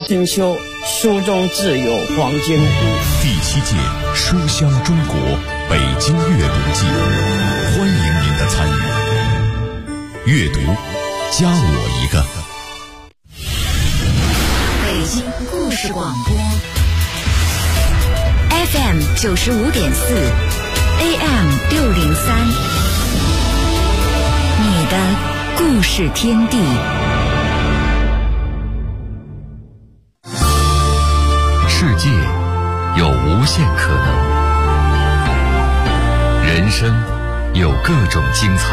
珍馐书中自有黄金屋。 第7届书香中国北京阅读季，欢迎您的参与。阅读，加我一个。 北京故事广播 FM 95.4 AM 603，你的故事天地。 世界有无限可能，人生有各种精彩，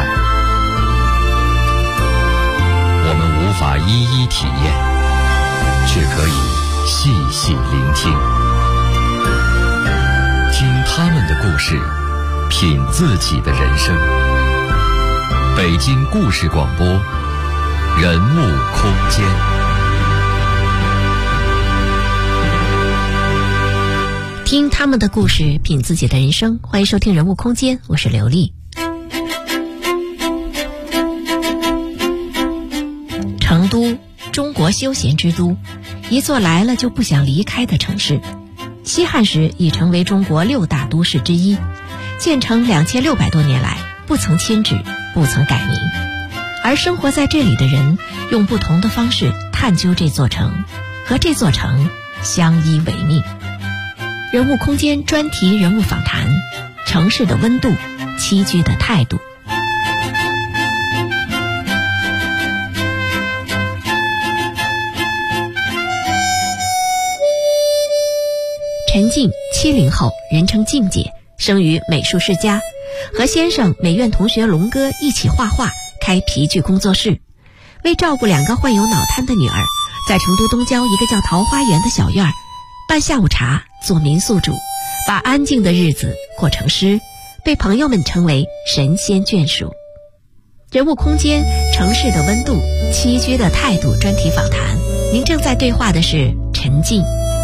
我们无法一一体验，却可以细细聆听，听他们的故事，品自己的人生。北京故事广播，人物空间。 听他们的故事，品自己的人生。欢迎收听人物空间，我是刘丽。成都，中国休闲之都，一座来了就不想离开的城市。西汉时已成为中国6大都市之一，建成2600多年来不曾迁址，不曾改名。而生活在这里的人用不同的方式探究这座城，和这座城相依为命。人物空间专题人物访谈，城市的温度，栖居的态度。陈静，70后，人称静姐，生于美术世家，和先生美院同学龙哥一起画画，开皮具工作室。为照顾2个患有脑瘫的女儿，在成都东郊一个叫桃花源的小院办下午茶，做民宿主，把安静的日子过成诗，被朋友们称为神仙眷属。人物空间，城市的温度，栖居的态度专题访谈。您正在对话的是陈静。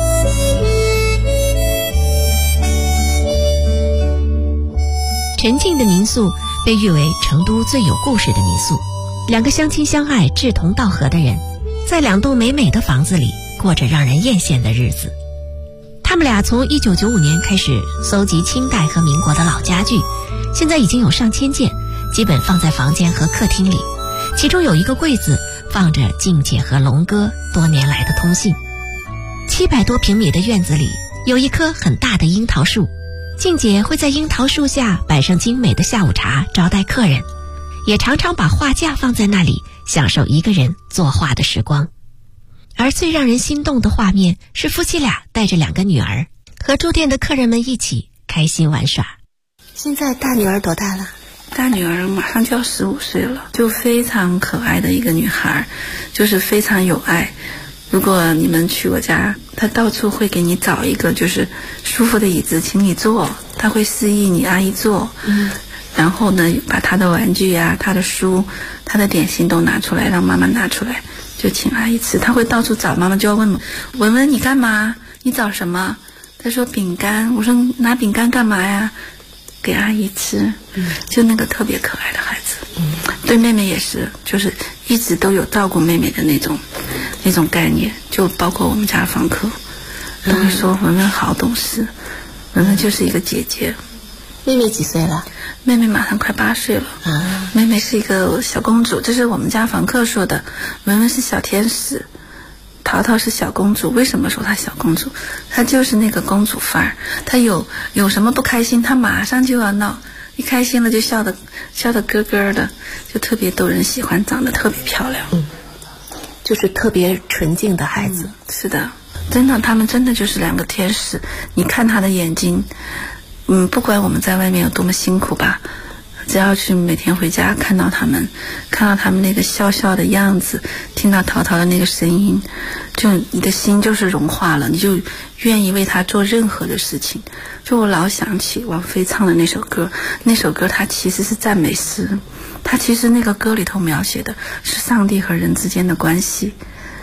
陈静的民宿被誉为成都最有故事的民宿。2个相亲相爱、志同道合的人，在2栋美美的房子里过着让人艳羡的日子。他们俩从1995年开始搜集清代和民国的老家具，现在已经有上千件，基本放在房间和客厅里。其中有一个柜子放着静姐和龙哥多年来的通信。700多平米的院子里有一棵很大的樱桃树，静姐会在樱桃树下摆上精美的下午茶招待客人，也常常把画架放在那里，享受一个人作画的时光。而最让人心动的画面是夫妻俩带着2个女儿和住店的客人们一起开心玩耍。现在大女儿多大了？ 大女儿马上就要15岁了，就非常可爱的一个女孩，就是非常有爱。如果你们去我家，她到处会给你找一个就是舒服的椅子请你坐，她会示意你阿姨坐。然后呢，把她的玩具啊、她的书、她的点心都拿出来，让妈妈拿出来，就请阿姨吃。她会到处找，妈妈就要问文文你干嘛？你找什么？她说饼干。我说拿饼干干嘛呀？给阿姨吃。就那个特别可爱的孩子。对妹妹也是，就是一直都有照顾妹妹的那种概念。就包括我们家房客都会说文文好懂事，文文就是一个姐姐。 妹妹几岁了？ 妹妹马上快8岁了。妹妹是一个小公主，这是我们家房客说的。文文是小天使，淘淘是小公主。为什么说她小公主？她就是那个公主范儿。她有什么不开心，她马上就要闹，一开心了就笑得咯咯的，就特别逗人喜欢，长得特别漂亮。 就是特别纯净的孩子。 是的，真的，他们真的就是2个天使。你看她的眼睛，不管我们在外面有多么辛苦吧，只要去每天回家看到他们那个笑笑的样子，听到淘淘的那个声音，就你的心就是融化了，你就愿意为他做任何的事情。就我老想起王菲唱的那首歌它其实是赞美诗，它其实那个歌里头描写的是上帝和人之间的关系。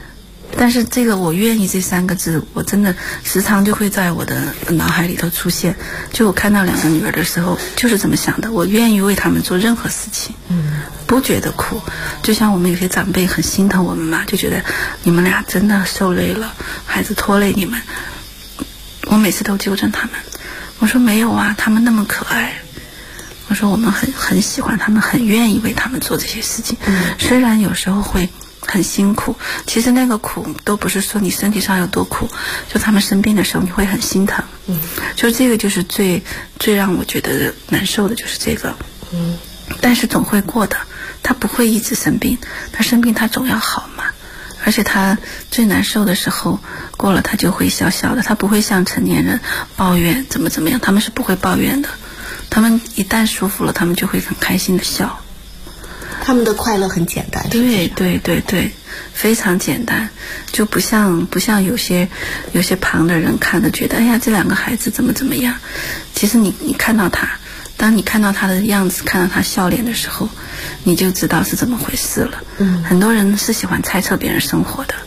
但是这个我愿意这3个字，我真的时常就会在我的脑海里头出现。就我看到2个女儿的时候，就是这么想的，我愿意为她们做任何事情，不觉得苦。就像我们有些长辈很心疼我们嘛，就觉得你们俩真的受累了，孩子拖累你们。我每次都纠正他们，我说没有啊，他们那么可爱。我说我们很喜欢他们，很愿意为他们做这些事情，虽然有时候会很辛苦，其实那个苦都不是说你身体上有多苦，就他们生病的时候你会很心疼，就这个就是最让我觉得难受的就是这个，但是总会过的，他不会一直生病，他生病他总要好嘛，而且他最难受的时候过了他就会笑笑的，他不会像成年人抱怨怎么样，他们是不会抱怨的，他们一旦舒服了他们就会很开心的笑。 他们的快乐很简单， 对，非常简单，就不像有些旁的人看的觉得，哎呀，这2个孩子怎么样？其实你看到他，当你看到他的样子，看到他笑脸的时候，你就知道是怎么回事了。很多人是喜欢猜测别人生活的，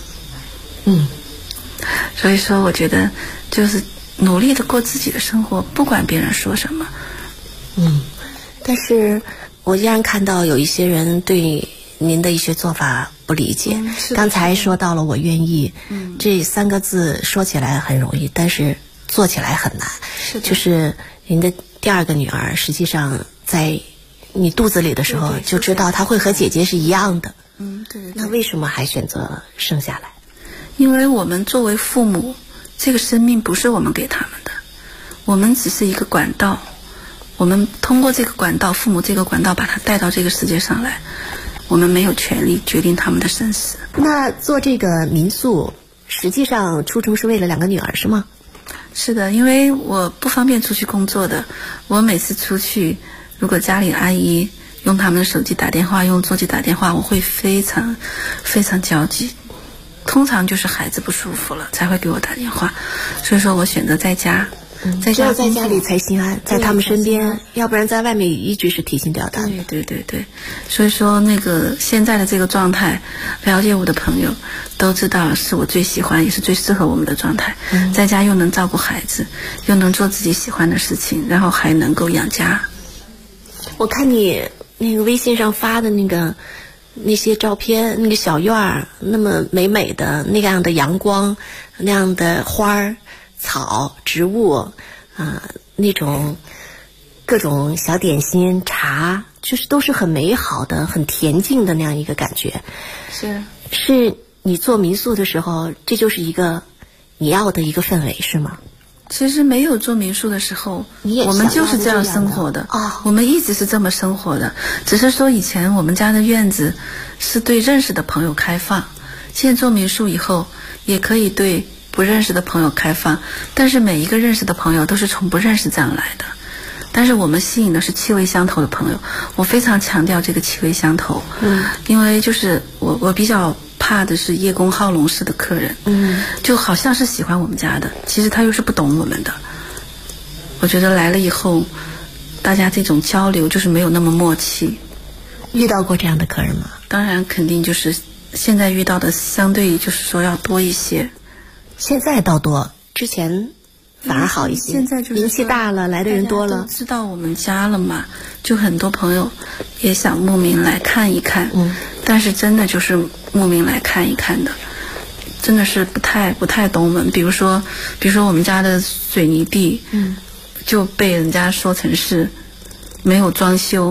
所以说我觉得就是努力的过自己的生活，不管别人说什么。 但是我依然看到有一些人对您的一些做法不理解。刚才说到了我愿意，这3个字说起来很容易，但是做起来很难。就是您的第2个女儿，实际上在你肚子里的时候就知道她会和姐姐是一样的。 对。 那为什么还选择生下来？ 因为我们作为父母，这个生命不是我们给他们的，我们只是一个管道。我们通过这个管道，父母这个管道把他带到这个世界上来，我们没有权利决定他们的生死。 那做这个民宿实际上初衷是为了2个女儿是吗？ 是的，因为我不方便出去工作的，我每次出去如果家里阿姨用他们的手机打电话，用座机打电话，我会非常非常焦急，通常就是孩子不舒服了才会给我打电话，所以说我选择在家。 只有在家里才心安，在他们身边，要不然在外面一直是提心吊胆。 对，所以说那个现在的这个状态，了解我的朋友都知道是我最喜欢也是最适合我们的状态。在家又能照顾孩子，又能做自己喜欢的事情，然后还能够养家。 我看你那个微信上发的那些照片，那个小院儿那么美的那样的阳光，那样的花儿草植物那种各种小点心茶，就是都是很美好的很恬静的那样一个感觉。是你做民宿的时候这就是一个你要的一个氛围是吗？ 其实没有做民宿的时候我们就是这样生活的我们一直是这么生活的，只是说以前我们家的院子是对认识的朋友开放，现在做民宿以后也可以对不认识的朋友开放，但是每一个认识的朋友都是从不认识这样来的，但是我们吸引的是气味相投的朋友，我非常强调这个气味相投。因为就是我比较怕的是叶公好龙式的客人，就好像是喜欢我们家的，其实他又是不懂我们的。我觉得来了以后大家这种交流就是没有那么默契。 遇到过这样的客人吗？ 当然肯定就是现在遇到的相对就是说要多一些。 现在倒多，之前反而好一些。 现在就是名气大了，来的人多了， 知道我们家了嘛，就很多朋友也想慕名来看一看。但是真的就是慕名来看一看的，真的是不太懂我们。比如说我们家的水泥地，就被人家说成是没有装修。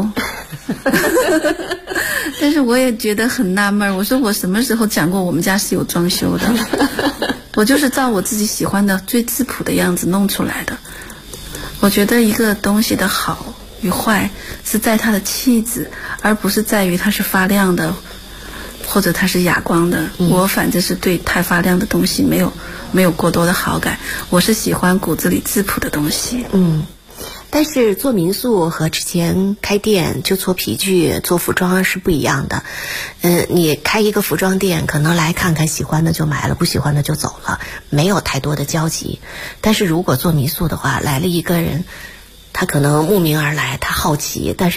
但是我也觉得很纳闷，我说我什么时候讲过我们家是有装修的？我就是照我自己喜欢的最质朴的样子弄出来的。我觉得一个东西的好与坏是在它的气质，而不是在于它是发亮的或者它是哑光的。我反正是对太发亮的东西没有过多的好感，我是喜欢骨子里质朴的东西。 但是做民宿和之前开店就做皮具做服装是不一样的。你开一个服装店可能来看看，喜欢的就买了，不喜欢的就走了，没有太多的交集。但是如果做民宿的话，来了一个人，他可能慕名而来，他好奇，但是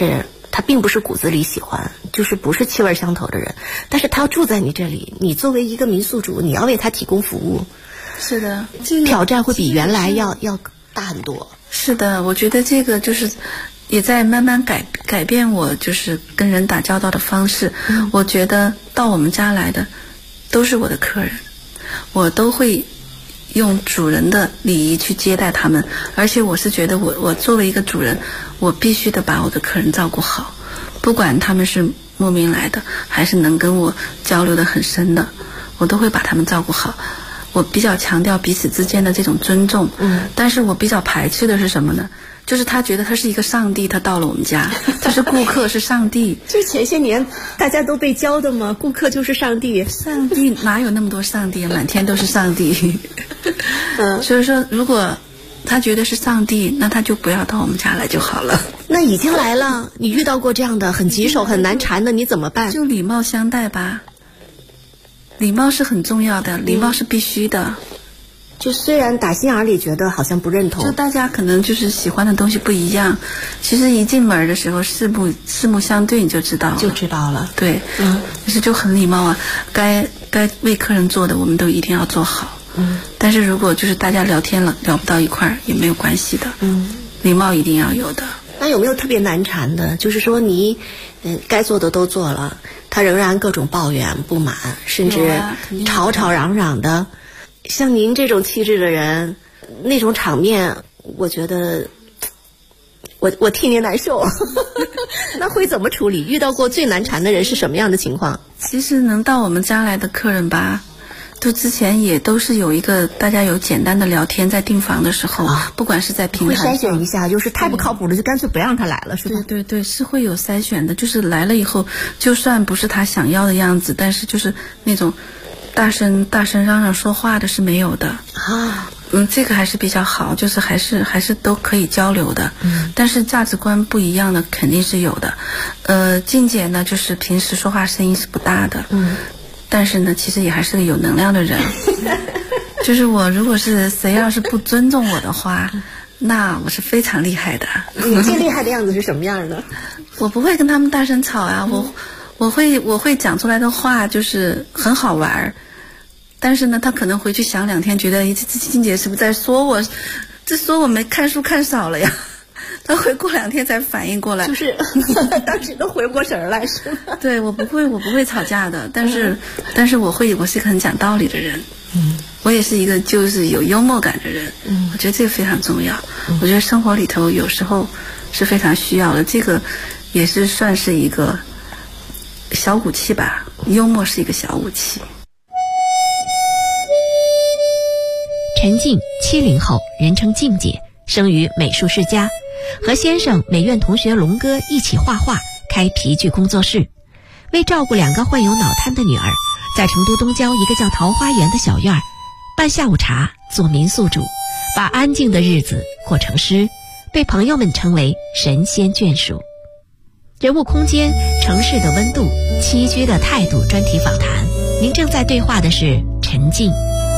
他并不是骨子里喜欢，就是不是气味相投的人，但是他要住在你这里，你作为一个民宿主，你要为他提供服务， 是的， 挑战会比原来要大很多。 是的，我觉得这个就是也在慢慢改变我就是跟人打交道的方式。我觉得到我们家来的都是我的客人，我都会用主人的礼仪去接待他们，而且我是觉得我作为一个主人，我必须得把我的客人照顾好，不管他们是慕名来的还是能跟我交流的很深的，我都会把他们照顾好。我比较强调彼此之间的这种尊重，但是我比较排斥的是什么呢？就是他觉得他是一个上帝，他到了我们家，他是顾客，是上帝。 就前些年大家都被教的嘛，顾客就是上帝。 上帝哪有那么多上帝啊？满天都是上帝。所以说，如果他觉得是上帝，那他就不要到我们家来就好了。 那已经来了，你遇到过这样的很棘手、很难缠的，你怎么办？ 就礼貌相待吧。礼貌是很重要的，礼貌是必须的。 就虽然打心眼里觉得好像不认同， 就大家可能就是喜欢的东西不一样，其实一进门的时候四目相对你就知道了。对，其实就很礼貌啊，该为客人做的我们都一定要做好。但是如果就是大家聊天了聊不到一块儿也没有关系的。礼貌一定要有的。 那有没有特别难缠的？就是说你该做的都做了，他仍然各种抱怨不满，甚至吵吵嚷嚷的。像您这种气质的人，那种场面我觉得我替您难受。那会怎么处理？遇到过最难缠的人是什么样的情况？ 其实能到我们家来的客人吧，就之前也都是有一个大家有简单的聊天，在订房的时候，不管是在平台上会筛选一下，就是太不靠谱的就干脆不让他来了，是吧？ 对，是会有筛选的，就是来了以后，就算不是他想要的样子，但是就是那种大声嚷嚷说话的是没有的啊。这个还是比较好，就是还是都可以交流的。但是价值观不一样的肯定是有的。静姐呢，就是平时说话声音是不大的。但是呢，其实也还是个有能量的人。就是我如果是谁要是不尊重我的话，那我是非常厉害的。 你最厉害的样子是什么样的？ 我不会跟他们大声吵啊，我会讲出来的话就是很好玩，但是呢，他可能回去想2天，觉得这静姐是不是在说我？这说我没看书看少了呀？他会过2天才反应过来， 就是当时都回不过神来，是吗？ 对，我不会吵架的，但是我是一个很讲道理的人。我也是一个就是有幽默感的人。我觉得这个非常重要。我觉得生活里头有时候是非常需要的，这个也是算是一个小武器吧。幽默是一个小武器。 陈静，70后，人称静姐，生于美术世家，和先生美院同学龙哥一起画画，开皮具工作室。为照顾2个患有脑瘫的女儿，在成都东郊一个叫桃花源的小院办下午茶，做民宿主，把安静的日子过成诗，被朋友们称为神仙眷属。人物空间，城市的温度，栖居的态度专题访谈。您正在对话的是陈静。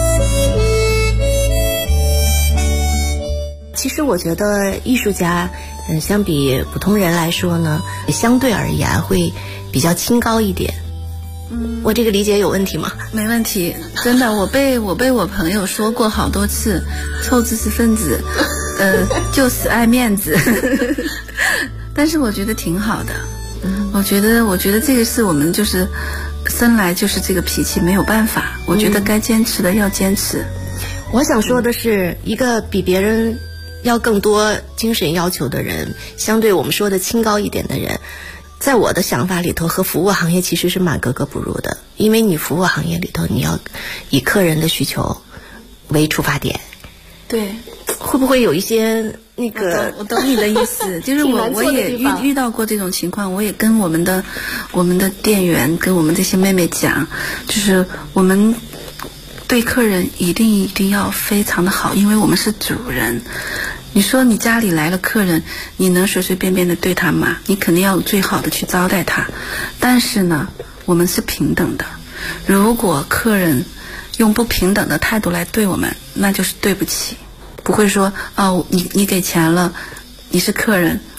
其实我觉得艺术家相比普通人来说呢，相对而言会比较清高一点。我这个理解有问题吗？ 没问题，真的，我被我朋友说过好多次，臭知识分子，就是爱面子。但是我觉得挺好的。我觉得这个是我们就是生来就是这个脾气，没有办法。我觉得该坚持的要坚持。 我想说的是，一个比别人要更多精神要求的人，相对我们说的清高一点的人，在我的想法里头和服务行业其实是蛮格格不入的。因为你服务行业里头，你要以客人的需求为出发点。 对， 会不会有一些那个？ 我懂你的意思，就是我也遇到过这种情况，我也跟我们的店员跟我们这些妹妹讲，就是我们对客人一定要非常的好，因为我们是主人。你说你家里来了客人，你能随随便便的对他吗？你肯定要最好的去招待他。但是呢，我们是平等的。如果客人用不平等的态度来对我们，那就是对不起。不会说你给钱了，你是客人，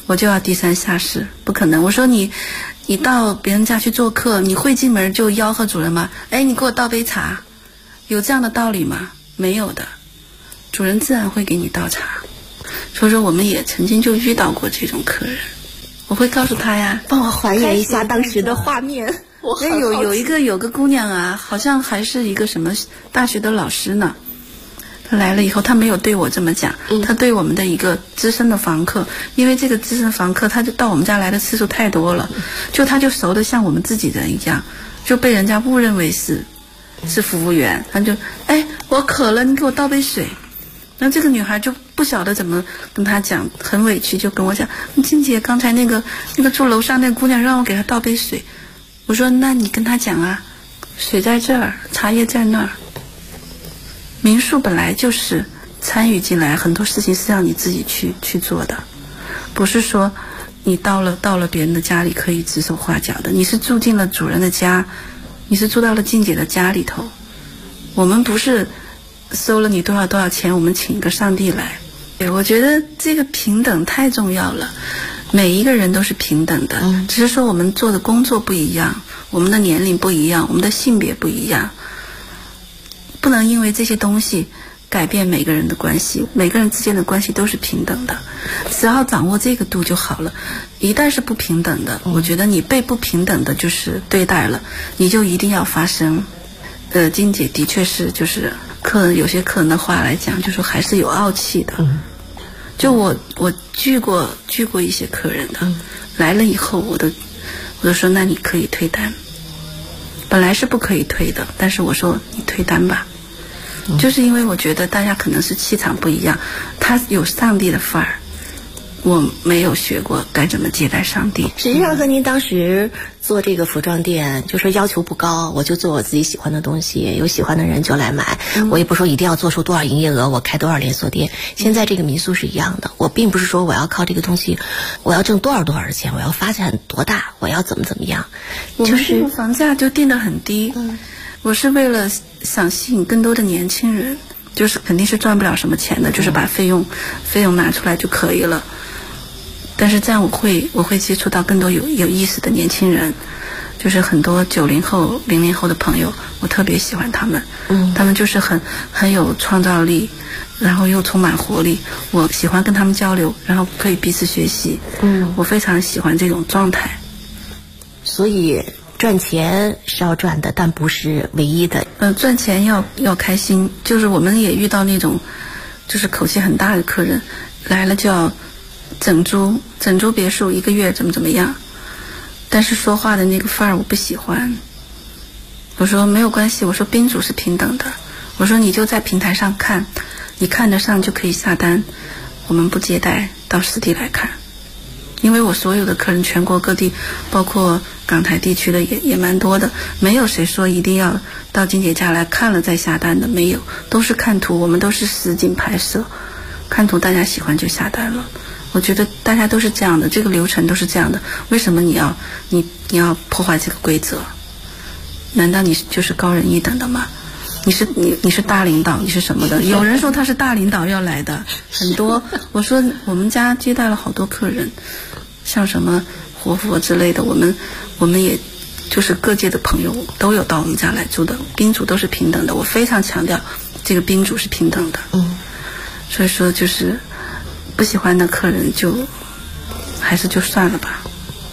我就要低三下四，不可能。我说你到别人家去做客，你会进门就吆喝主人吗？哎，你给我倒杯茶，有这样的道理吗？没有的，主人自然会给你倒茶。所以说我们也曾经就遇到过这种客人，我会告诉他呀， 帮我还原一下当时的画面。 有个姑娘啊，好像还是一个什么大学的老师呢。她来了以后，她没有对我这么讲，她对我们的一个资深的房客，因为这个资深房客他就到我们家来的次数太多了，他就熟得像我们自己人一样，就被人家误认为是服务员。他就我渴了，你给我倒杯水。然后这个女孩就不晓得怎么跟他讲，很委屈，就跟我讲，金姐，刚才那个住楼上那个姑娘让我给她倒杯水。我说那你跟她讲啊，水在这儿，茶叶在那儿。民宿本来就是参与进来，很多事情是让你自己去做的，不是说你到了别人的家里可以指手画脚的。你是住进了主人的家，你是住到了静姐的家里头。我们不是收了你多少钱，我们请一个上帝来。我觉得这个平等太重要了，每一个人都是平等的，只是说我们做的工作不一样，我们的年龄不一样，我们的性别不一样，不能因为这些东西改变每个人的关系。每个人之间的关系都是平等的，只要掌握这个度就好了。一旦是不平等的，我觉得你被不平等的就是对待了，你就一定要发声。金姐的确是就是有些客人的话来讲，就说还是有傲气的。就我拒过一些客人的，来了以后我都说那你可以退单，本来是不可以退的，但是我说你退单吧。就是因为我觉得大家可能是气场不一样，他有上帝的范儿，我没有学过该怎么接待上帝。 实际上和您当时做这个服装店，就说要求不高，我就做我自己喜欢的东西，有喜欢的人就来买，我也不说一定要做出多少营业额，我开多少连锁店。现在这个民宿是一样的，我并不是说我要靠这个东西我要挣多少的钱，我要发展多大，我要怎么样，就是房价就定得很低。我是为了想吸引更多的年轻人，就是肯定是赚不了什么钱的，就是把费用拿出来就可以了。但是这样我会接触到更多有意思的年轻人，就是很多90后、00后的朋友，我特别喜欢他们。他们就是很有创造力，然后又充满活力。我喜欢跟他们交流，然后可以彼此学习。我非常喜欢这种状态。 所以赚钱是要赚的，但不是唯一的。 赚钱要开心。就是我们也遇到那种就是口气很大的客人，来了就要整租别墅1个月怎么样，但是说话的那个范儿我不喜欢。我说没有关系，我说宾主是平等的，我说你就在平台上看，你看得上就可以下单，我们不接待，到实地来看。因为我所有的客人全国各地，包括港台地区的也蛮多的，没有谁说一定要到金姐家来看了再下单的，没有，都是看图，我们都是实景拍摄，看图大家喜欢就下单了。我觉得大家都是这样的，这个流程都是这样的，为什么你要破坏这个规则？难道你就是高人一等的吗？你是大领导，你是什么的？有人说他是大领导要来的很多。我说我们家接待了好多客人，像什么活佛之类的，我们也就是各界的朋友都有到我们家来住的，宾主都是平等的。我非常强调这个宾主是平等的。所以说就是不喜欢的客人就还是就算了吧。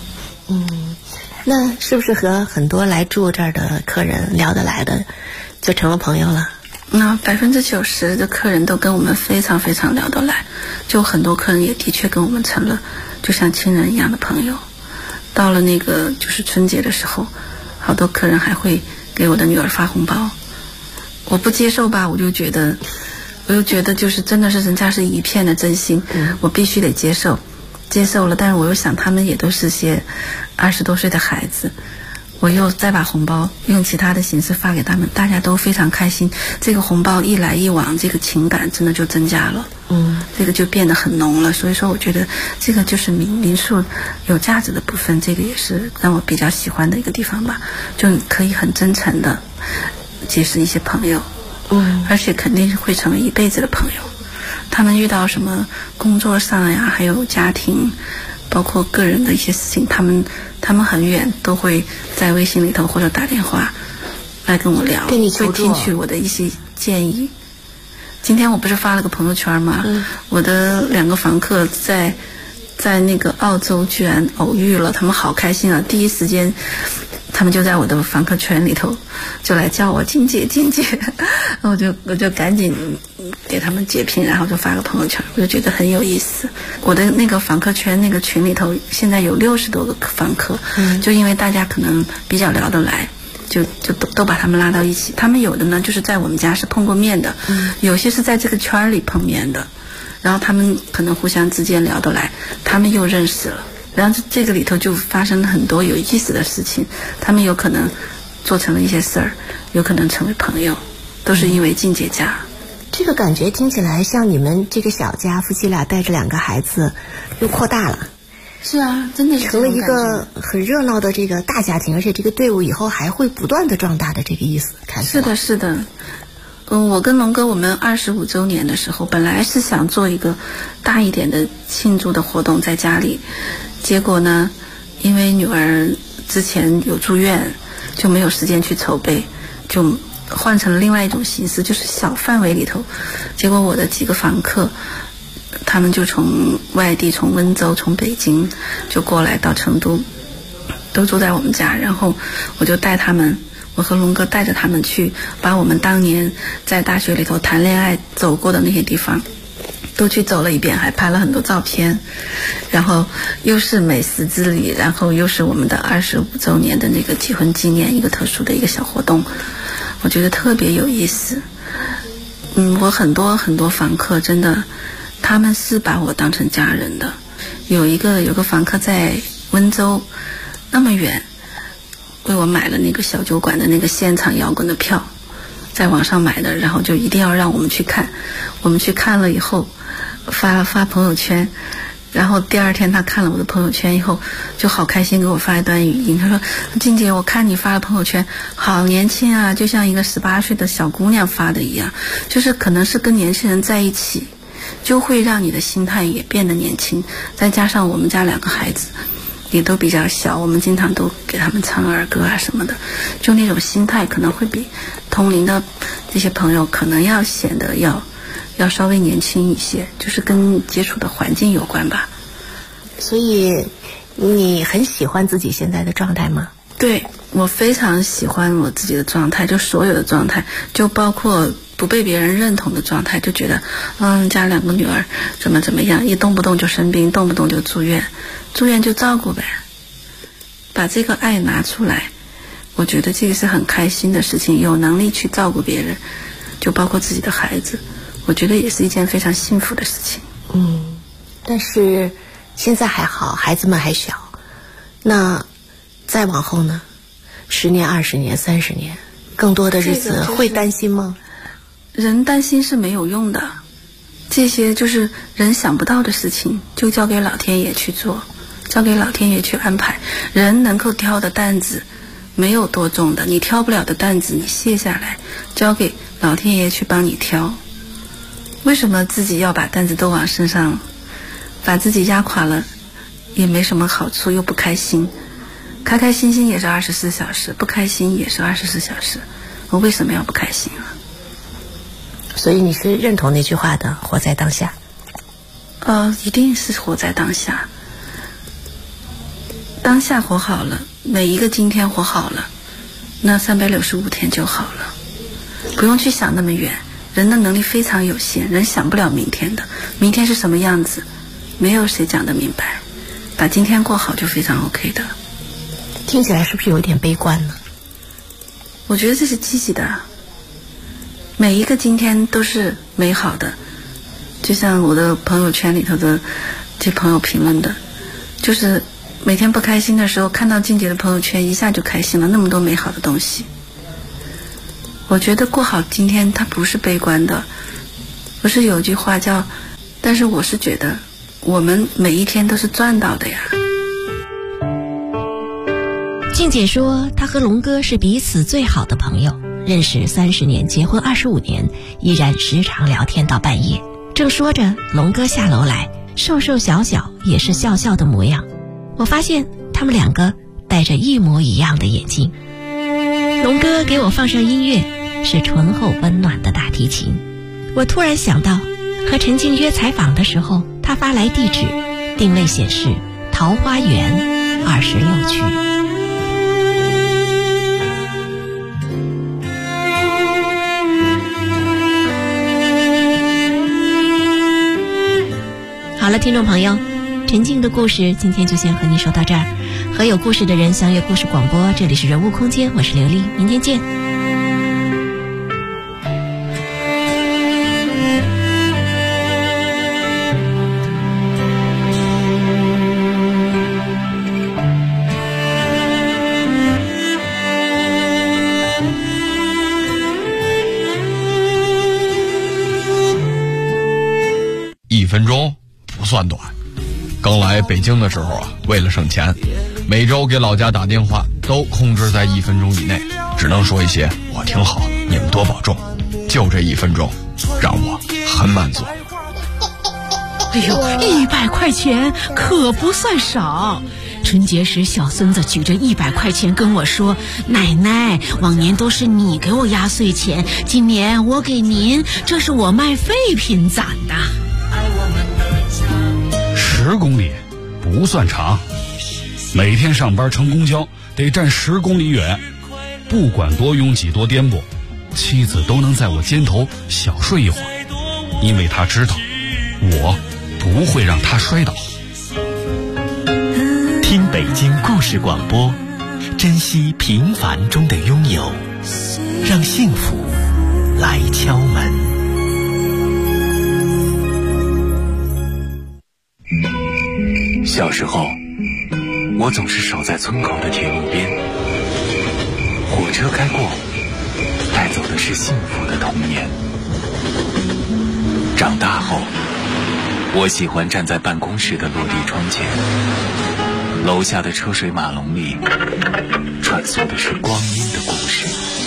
那是不是和很多来住这儿的客人聊得来的就成了朋友了？ 那90%的客人都跟我们非常非常聊得来，就很多客人也的确跟我们成了就像亲人一样的朋友。到了那个就是春节的时候，好多客人还会给我的女儿发红包，我不接受吧，我就觉得就是真的是人家是一片的真心，我必须得接受了，但是我又想他们也都是些20多岁的孩子，我又再把红包用其他的形式发给他们，大家都非常开心。这个红包一来一往，这个情感真的就增加了，这个就变得很浓了。所以说我觉得这个就是民宿有价值的部分，这个也是让我比较喜欢的一个地方吧，就可以很真诚的结识一些朋友，而且肯定会成为一辈子的朋友。他们遇到什么工作上呀，还有家庭包括个人的一些事情，他们很远，都会在微信里头或者打电话来跟我聊， 跟你求助， 会听取我的一些建议。今天我不是发了个朋友圈吗？我的2个房客在那个澳洲居然偶遇了，他们好开心啊！第一时间他们就在我的房客圈里头就来叫我静姐，我就赶紧给他们截屏，然后就发个朋友圈，我就觉得很有意思。我的那个房客圈那个群里头现在有60多个房客，就因为大家可能比较聊得来，就都把他们拉到一起。他们有的呢就是在我们家是碰过面的，有些是在这个圈里碰面的，然后他们可能互相之间聊得来，他们又认识了，然后这个里头就发生了很多有意思的事情，他们有可能做成了一些事儿，有可能成为朋友，都是因为静姐家。 这个感觉听起来像你们这个小家，夫妻俩带着2个孩子又扩大了。 是啊，真的是成了一个很热闹的这个大家庭，而且这个队伍以后还会不断的壮大的这个意思。看是的，是的。我跟龙哥我们25周年的时候，本来是想做一个大一点的庆祝的活动在家里，结果呢，因为女儿之前有住院，就没有时间去筹备，就换成了另外一种形式，就是小范围里头。结果我的几个房客，他们就从外地，从温州，从北京就过来到成都，都住在我们家，然后我就带他们，我和龙哥带着他们去把我们当年在大学里头谈恋爱走过的那些地方都去走了一遍，还拍了很多照片，然后又是美食之旅，然后又是我们的25周年的那个结婚纪念，一个特殊的一个小活动，我觉得特别有意思。我很多房客真的他们是把我当成家人的。有个房客在温州那么远，为我买了那个小酒馆的那个现场摇滚的票，在网上买的，然后就一定要让我们去看。我们去看了以后发朋友圈，然后第2天他看了我的朋友圈以后就好开心，给我发一段语音，他说：静姐，我看你发的朋友圈好年轻啊，就像一个18岁的小姑娘发的一样，就是可能是跟年轻人在一起就会让你的心态也变得年轻。再加上我们家2个孩子也都比较小，我们经常都给他们唱儿歌啊什么的，就那种心态可能会比同龄的这些朋友可能要显得要稍微年轻一些，就是跟接触的环境有关吧。 所以你很喜欢自己现在的状态吗？对， 我非常喜欢我自己的状态，就所有的状态，就包括不被别人认同的状态，就觉得家2个女儿怎么样，一动不动就生病，动不动就住院就照顾呗，把这个爱拿出来，我觉得这个是很开心的事情。有能力去照顾别人，就包括自己的孩子，我觉得也是一件非常幸福的事情。 但是现在还好，孩子们还小，那再往后呢？10年、20年、30年，更多的日子会担心吗？ 人担心是没有用的，这些就是人想不到的事情，就交给老天爷去做，交给老天爷去安排。人能够挑的担子没有多重的，你挑不了的担子你卸下来，交给老天爷去帮你挑。为什么自己要把担子都往身上，把自己压垮了也没什么好处，又不开心。开开心心也是24小时，不开心也是24小时，我为什么要不开心啊？ 所以你是认同那句话的，活在当下。 一定是活在当下，当下活好了，每一个今天活好了，那365天就好了，不用去想那么远。人的能力非常有限，人想不了明天的，明天是什么样子没有谁讲得明白，把今天过好就非常 OK 的。 听起来是不是有点悲观呢？ 我觉得这是积极的，每一个今天都是美好的。就像我的朋友圈里头的这朋友评论的，就是每天不开心的时候看到静姐的朋友圈一下就开心了，那么多美好的东西。我觉得过好今天它不是悲观的，不是有句话叫，但是我是觉得我们每一天都是赚到的呀。 静姐说她和龙哥是彼此最好的朋友，认识30年，结婚25年，依然时常聊天到半夜。正说着，龙哥下楼来， 瘦瘦小小，也是笑笑的模样。我发现他们两个戴着一模一样的眼镜。龙哥给我放上音乐，是醇厚温暖的大提琴。我突然想到，和陈静约采访的时候，他发来地址，定位显示桃花源26区。好了，听众朋友，陈静的故事今天就先和你说到这儿。和有故事的人相约故事广播，这里是人物空间，我是刘丽，明天见。 1分钟不算短。刚来北京的时候啊，为了省钱，每周给老家打电话都控制在1分钟以内，只能说一些我挺好，你们多保重。就这1分钟让我很满足。 哎呦，100块钱可不算少。春节时小孙子举着100块钱跟我说，奶奶，往年都是你给我压岁钱，今年我给您，这是我卖废品攒的。 10公里不算长，每天上班乘公交得站10公里远，不管多拥挤多颠簸，妻子都能在我肩头小睡一会儿，因为她知道我不会让她摔倒。 听北京故事广播，珍惜平凡中的拥有，让幸福来敲门。小时候，我总是守在村口的铁路边，火车开过，带走的是幸福的童年。长大后，我喜欢站在办公室的落地窗前，楼下的车水马龙里传送的是光阴的故事。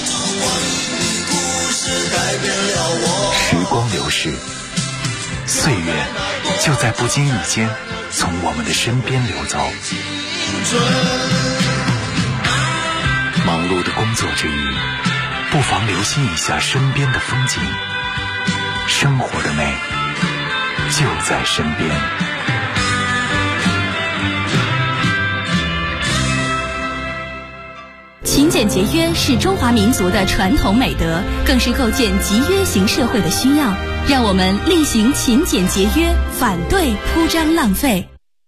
时光流逝，岁月就在不经意间从我们的身边流走。忙碌的工作之余，不妨留心一下身边的风景，生活的美就在身边。 勤俭节约是中华民族的传统美德，更是构建集约型社会的需要。让我们厉行勤俭节约，反对铺张浪费。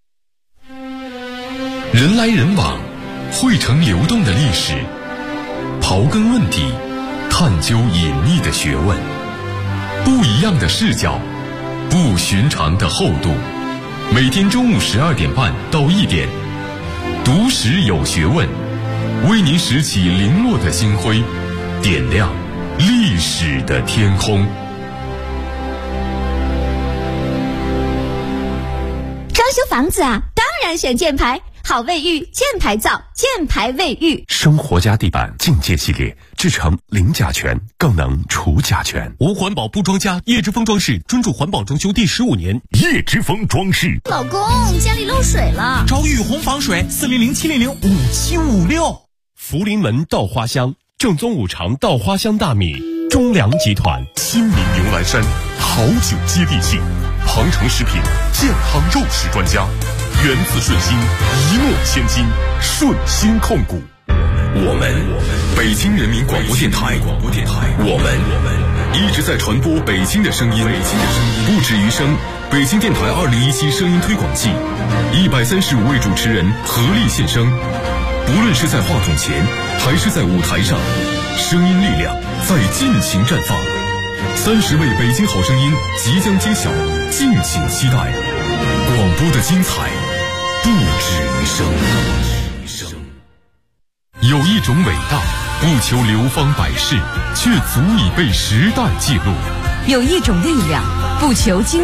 人来人往，汇成流动的历史，刨根问底，探究隐秘的学问，不一样的视角，不寻常的厚度。每天中午12点半到1点，读史有学问，为您拾起零落的星辉，点亮历史的天空。 装修房子啊，当然选箭牌，好卫浴，箭牌造，箭牌卫浴。 生活家地板境界系列，制成零甲醛，更能除甲醛。 无环保不装家，叶之峰装饰专注环保装修第15年。 叶之峰装饰。 老公，家里漏水了， 找雨虹防水，400-700-5756。 福临门稻花香，正宗5常稻花香大米，中粮集团。亲民牛栏山，好酒接地气。鹏程食品，健康肉食专家。源自顺心，一诺千金，顺心控股。我们北京人民广播电台，我们一直在传播北京的声音，不止于声。北京电台2017声音推广季，135位主持人合力献声。不论是在话筒前，还是在舞台上，声音力量在尽情绽放。30位北京好声音即将揭晓，敬请期待。广播的精彩不止于声。有一种伟大，不求流芳百世，却足以被时代记录。 有一种力量，不求精